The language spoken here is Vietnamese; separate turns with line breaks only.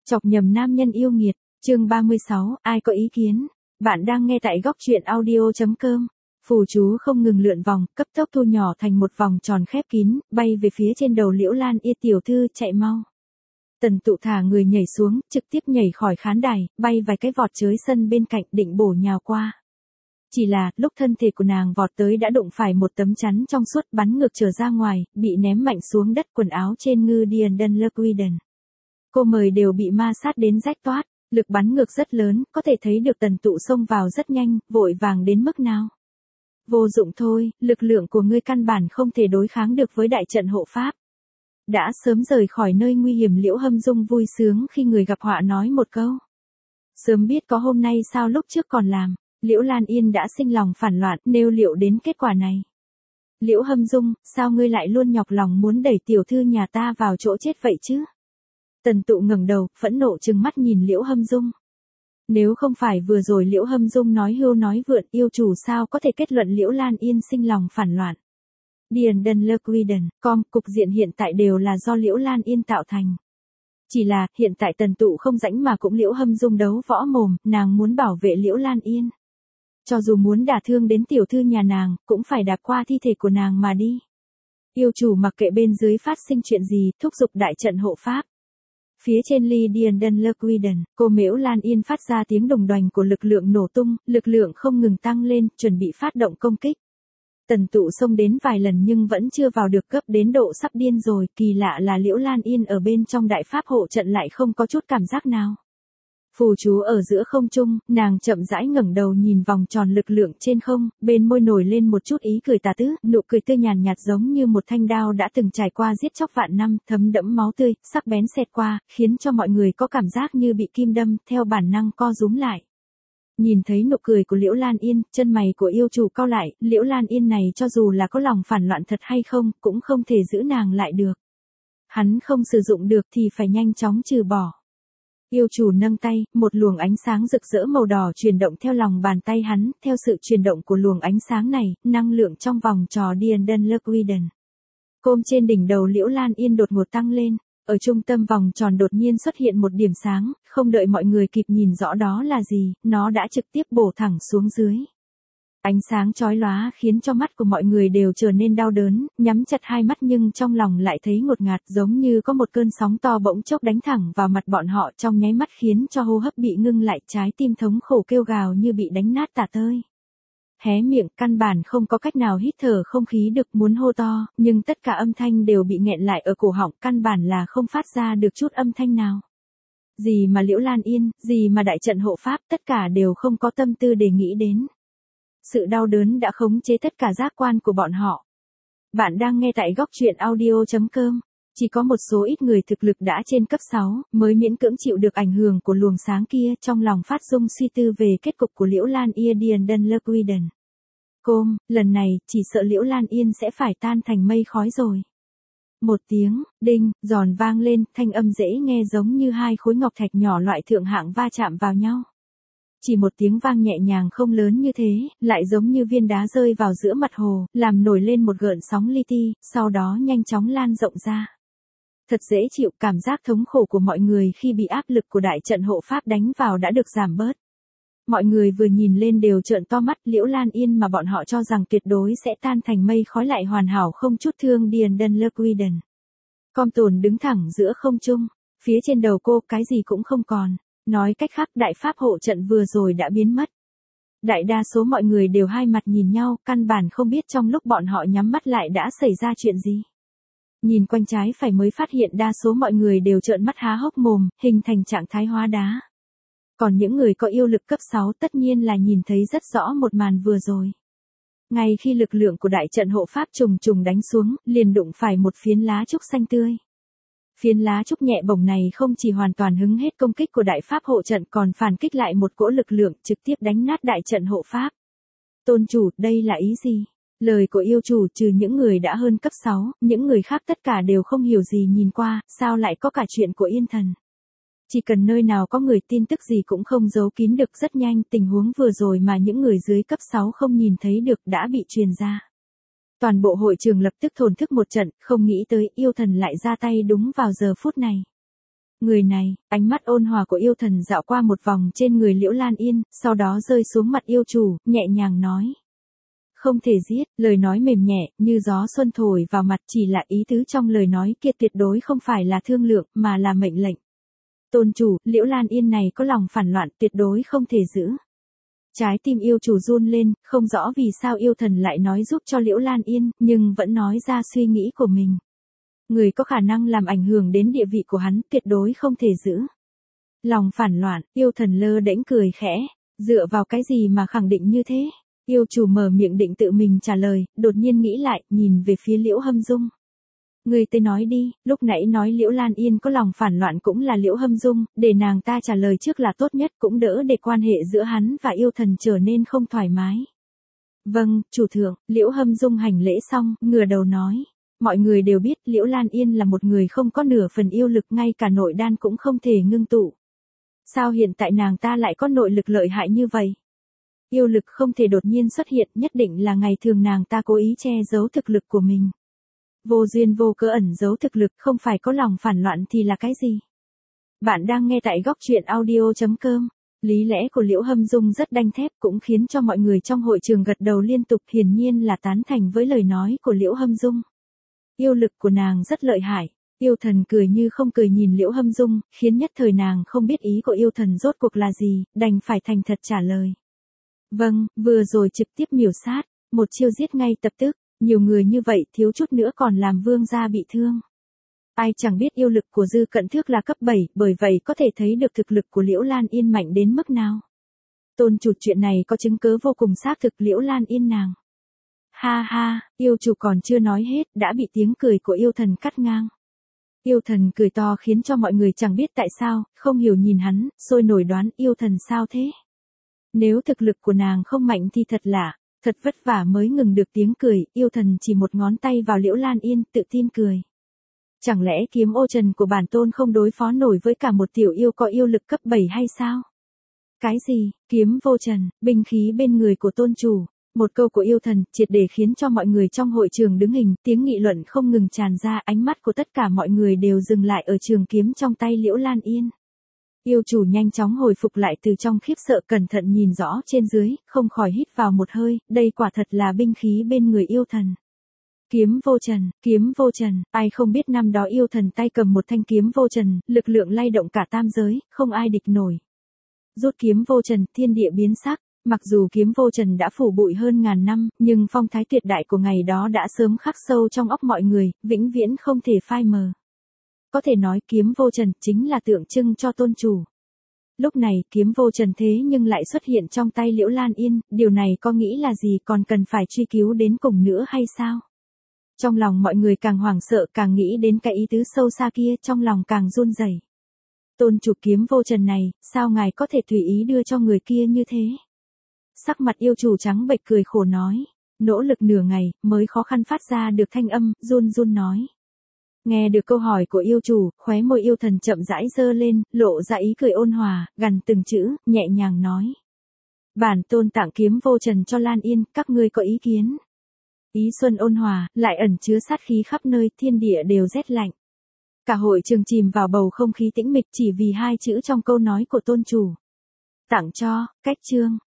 Chọc nhầm nam nhân yêu nghiệt, chương 36, ai có ý kiến? Bạn đang nghe tại góc truyện audio.com. Phù chú không ngừng lượn vòng, cấp tốc thu nhỏ thành một vòng tròn khép kín, bay về phía trên đầu Liễu Lan Yên tiểu thư, chạy mau. Tần Tụ thả người nhảy xuống, trực tiếp nhảy khỏi khán đài, bay vài cái vọt tới sân bên cạnh định bổ nhào qua. Chỉ là, lúc thân thể của nàng vọt tới đã đụng phải một tấm chắn trong suốt bắn ngược trở ra ngoài, bị ném mạnh xuống đất, quần áo trên ngư điền đần lơ quy đần. Cô mời đều bị ma sát đến rách toát, lực bắn ngược rất lớn, có thể thấy được Tần Tụ xông vào rất nhanh, vội vàng đến mức nào. Vô dụng thôi, lực lượng của ngươi căn bản không thể đối kháng được với đại trận hộ pháp. Đã sớm rời khỏi nơi nguy hiểm, Liễu Hâm Dung vui sướng khi người gặp họa nói một câu. Sớm biết có hôm nay sao lúc trước còn làm. Liễu Lan Yên đã sinh lòng phản loạn, nêu liệu đến kết quả này. Liễu Hâm Dung, sao ngươi lại luôn nhọc lòng muốn đẩy tiểu thư nhà ta vào chỗ chết vậy chứ? Tần Tụ ngẩng đầu, phẫn nộ trừng mắt nhìn Liễu Hâm Dung. Nếu không phải vừa rồi Liễu Hâm Dung nói hưu nói vượn, yêu chủ sao có thể kết luận Liễu Lan Yên sinh lòng phản loạn. Điền đần lơ quy đần, cục diện hiện tại đều là do Liễu Lan Yên tạo thành. Chỉ là, hiện tại Tần Tụ không rảnh mà cũng Liễu Hâm Dung đấu võ mồm, nàng muốn bảo vệ Liễu Lan Yên. Cho dù muốn đả thương đến tiểu thư nhà nàng, cũng phải đạp qua thi thể của nàng mà đi. Yêu chủ mặc kệ bên dưới phát sinh chuyện gì, thúc giục đại trận hộ pháp. Phía trên ly điền đần lơ quy đần, cô Liễu Lan Yên phát ra tiếng đồng đoành của lực lượng nổ tung, lực lượng không ngừng tăng lên, chuẩn bị phát động công kích. Tần Tụ xông đến vài lần nhưng vẫn chưa vào được, cấp đến độ sắp điên rồi, kỳ lạ là Liễu Lan Yên ở bên trong đại pháp hộ trận lại không có chút cảm giác nào. Phù chú ở giữa không trung, nàng chậm rãi ngẩng đầu nhìn vòng tròn lực lượng trên không, bên môi nổi lên một chút ý cười tà tứ, nụ cười tươi nhàn nhạt giống như một thanh đao đã từng trải qua giết chóc vạn năm, thấm đẫm máu tươi, sắc bén xẹt qua, khiến cho mọi người có cảm giác như bị kim đâm, theo bản năng co rúm lại. Nhìn thấy nụ cười của Liễu Lan Yên, chân mày của yêu chủ cau lại, Liễu Lan Yên này cho dù là có lòng phản loạn thật hay không, cũng không thể giữ nàng lại được. Hắn không sử dụng được thì phải nhanh chóng trừ bỏ. Yêu chủ nâng tay, một luồng ánh sáng rực rỡ màu đỏ chuyển động theo lòng bàn tay hắn, theo sự chuyển động của luồng ánh sáng này, năng lượng trong vòng trò điền đần lơ quy đần. Côm trên đỉnh đầu Liễu Lan Yên đột ngột tăng lên, ở trung tâm vòng tròn đột nhiên xuất hiện một điểm sáng, không đợi mọi người kịp nhìn rõ đó là gì, nó đã trực tiếp bổ thẳng xuống dưới. Ánh sáng chói lóa khiến cho mắt của mọi người đều trở nên đau đớn, nhắm chặt hai mắt nhưng trong lòng lại thấy ngột ngạt, giống như có một cơn sóng to bỗng chốc đánh thẳng vào mặt bọn họ, trong nháy mắt khiến cho hô hấp bị ngưng lại, trái tim thống khổ kêu gào như bị đánh nát tả tơi. Hé miệng, căn bản không có cách nào hít thở không khí được, muốn hô to, nhưng tất cả âm thanh đều bị nghẹn lại ở cổ họng, căn bản là không phát ra được chút âm thanh nào. Gì mà Liễu Lan Yên, gì mà đại trận hộ pháp, tất cả đều không có tâm tư để nghĩ đến. Sự đau đớn đã khống chế tất cả giác quan của bọn họ. Bạn đang nghe tại góc truyện audio.com. Chỉ có một số ít người thực lực đã trên cấp 6, mới miễn cưỡng chịu được ảnh hưởng của luồng sáng kia, trong lòng phát dung suy tư về kết cục của Liễu Lan Yên điền đần lơ quy đần. Lần này, chỉ sợ Liễu Lan Yên sẽ phải tan thành mây khói rồi. Một tiếng, đinh, giòn vang lên, thanh âm dễ nghe giống như hai khối ngọc thạch nhỏ loại thượng hạng va chạm vào nhau. Chỉ một tiếng vang nhẹ nhàng không lớn như thế, lại giống như viên đá rơi vào giữa mặt hồ, làm nổi lên một gợn sóng li ti, sau đó nhanh chóng lan rộng ra. Thật dễ chịu, cảm giác thống khổ của mọi người khi bị áp lực của đại trận hộ pháp đánh vào đã được giảm bớt. Mọi người vừa nhìn lên đều trợn to mắt, Liễu Lan Yên mà bọn họ cho rằng tuyệt đối sẽ tan thành mây khói lại hoàn hảo không chút thương điền đần lơ quy đần. Com tồn đứng thẳng giữa không trung, phía trên đầu cô cái gì cũng không còn. Nói cách khác, đại pháp hộ trận vừa rồi đã biến mất. Đại đa số mọi người đều hai mặt nhìn nhau, căn bản không biết trong lúc bọn họ nhắm mắt lại đã xảy ra chuyện gì. Nhìn quanh trái phải mới phát hiện đa số mọi người đều trợn mắt há hốc mồm, hình thành trạng thái hóa đá. Còn những người có yêu lực cấp 6 tất nhiên là nhìn thấy rất rõ một màn vừa rồi. Ngay khi lực lượng của đại trận hộ pháp trùng trùng đánh xuống, liền đụng phải một phiến lá trúc xanh tươi. Phiến lá trúc nhẹ bổng này không chỉ hoàn toàn hứng hết công kích của đại pháp hộ trận còn phản kích lại một cỗ lực lượng trực tiếp đánh nát đại trận hộ pháp. Tôn chủ, đây là ý gì? Lời của yêu chủ trừ những người đã hơn cấp 6, những người khác tất cả đều không hiểu gì nhìn qua, sao lại có cả chuyện của Yên Thần. Chỉ cần nơi nào có người tin tức gì cũng không giấu kín được, rất nhanh tình huống vừa rồi mà những người dưới cấp 6 không nhìn thấy được đã bị truyền ra. Toàn bộ hội trường lập tức thổn thức một trận, không nghĩ tới yêu thần lại ra tay đúng vào giờ phút này. Người này, ánh mắt ôn hòa của yêu thần dạo qua một vòng trên người Liễu Lan Yên, sau đó rơi xuống mặt yêu chủ, nhẹ nhàng nói. Không thể giết, lời nói mềm nhẹ, như gió xuân thổi vào mặt, chỉ là ý tứ trong lời nói kia tuyệt đối không phải là thương lượng, mà là mệnh lệnh. Tôn chủ, Liễu Lan Yên này có lòng phản loạn, tuyệt đối không thể giữ. Trái tim yêu chủ run lên, không rõ vì sao yêu thần lại nói giúp cho Liễu Lan Yên, nhưng vẫn nói ra suy nghĩ của mình. Người có khả năng làm ảnh hưởng đến địa vị của hắn, tuyệt đối không thể giữ. Lòng phản loạn, yêu thần lơ đễnh cười khẽ, dựa vào cái gì mà khẳng định như thế? Yêu chủ mở miệng định tự mình trả lời, đột nhiên nghĩ lại, nhìn về phía Liễu Hâm Dung. Người tới nói đi, lúc nãy nói Liễu Lan Yên có lòng phản loạn cũng là Liễu Hâm Dung, để nàng ta trả lời trước là tốt nhất, cũng đỡ để quan hệ giữa hắn và yêu thần trở nên không thoải mái. Vâng, chủ thượng, Liễu Hâm Dung hành lễ xong, ngửa đầu nói. Mọi người đều biết Liễu Lan Yên là một người không có nửa phần yêu lực, ngay cả nội đan cũng không thể ngưng tụ. Sao hiện tại nàng ta lại có nội lực lợi hại như vậy? Yêu lực không thể đột nhiên xuất hiện, nhất định là ngày thường nàng ta cố ý che giấu thực lực của mình. Vô duyên vô cớ ẩn giấu thực lực, không phải có lòng phản loạn thì là cái gì? Bạn đang nghe tại góc truyện audio.com. Lý lẽ của Liễu Hâm Dung rất đanh thép, cũng khiến cho mọi người trong hội trường gật đầu liên tục, hiển nhiên là tán thành với lời nói của Liễu Hâm Dung. Yêu lực của nàng rất lợi hại. Yêu thần cười như không cười nhìn Liễu Hâm Dung, khiến nhất thời nàng không biết ý của yêu thần rốt cuộc là gì, đành phải thành thật trả lời. Vâng, vừa rồi trực tiếp miểu sát, một chiêu giết ngay tập tức, nhiều người như vậy thiếu chút nữa còn làm vương gia bị thương. Ai chẳng biết yêu lực của Dư Cận Thước là cấp 7, bởi vậy có thể thấy được thực lực của Liễu Lan Yên mạnh đến mức nào. Tôn chủ, chuyện này có chứng cứ vô cùng xác thực Liễu Lan Yên nàng. Ha ha, yêu chủ còn chưa nói hết, đã bị tiếng cười của yêu thần cắt ngang. Yêu thần cười to khiến cho mọi người chẳng biết tại sao, không hiểu nhìn hắn, sôi nổi đoán yêu thần sao thế. Nếu thực lực của nàng không mạnh thì thật lạ, thật vất vả mới ngừng được tiếng cười, yêu thần chỉ một ngón tay vào Liễu Lan Yên, tự tin cười. Chẳng lẽ kiếm ô trần của bản tôn không đối phó nổi với cả một tiểu yêu có yêu lực cấp 7 hay sao? Cái gì, kiếm vô trần, binh khí bên người của tôn chủ. Một câu của yêu thần triệt để khiến cho mọi người trong hội trường đứng hình, tiếng nghị luận không ngừng tràn ra, ánh mắt của tất cả mọi người đều dừng lại ở trường kiếm trong tay Liễu Lan Yên. Yêu chủ nhanh chóng hồi phục lại từ trong khiếp sợ, cẩn thận nhìn rõ trên dưới, không khỏi hít vào một hơi, đây quả thật là binh khí bên người yêu thần. Kiếm vô trần, ai không biết năm đó yêu thần tay cầm một thanh kiếm vô trần, lực lượng lay động cả tam giới, không ai địch nổi. Rút kiếm vô trần, thiên địa biến sắc. Mặc dù kiếm vô trần đã phủ bụi hơn ngàn năm, nhưng phong thái tuyệt đại của ngày đó đã sớm khắc sâu trong óc mọi người, vĩnh viễn không thể phai mờ. Có thể nói kiếm vô trần chính là tượng trưng cho tôn chủ. Lúc này kiếm vô trần thế nhưng lại xuất hiện trong tay Liễu Lan Yên, điều này có nghĩ là gì, còn cần phải truy cứu đến cùng nữa hay sao? Trong lòng mọi người càng hoảng sợ, càng nghĩ đến cái ý tứ sâu xa kia, trong lòng càng run rẩy. Tôn chủ, kiếm vô trần này, sao ngài có thể tùy ý đưa cho người kia như thế? Sắc mặt yêu chủ trắng bệch cười khổ nói, nỗ lực nửa ngày, mới khó khăn phát ra được thanh âm, run run nói. Nghe được câu hỏi của yêu chủ, khóe môi yêu thần chậm rãi giơ lên, lộ ra ý cười ôn hòa, gằn từng chữ, nhẹ nhàng nói. Bản tôn tặng kiếm vô trần cho Lan Yên, các ngươi có ý kiến? Ý xuân ôn hòa, lại ẩn chứa sát khí khắp nơi, thiên địa đều rét lạnh. Cả hội trường chìm vào bầu không khí tĩnh mịch chỉ vì hai chữ trong câu nói của tôn chủ. Tặng cho, cách chương.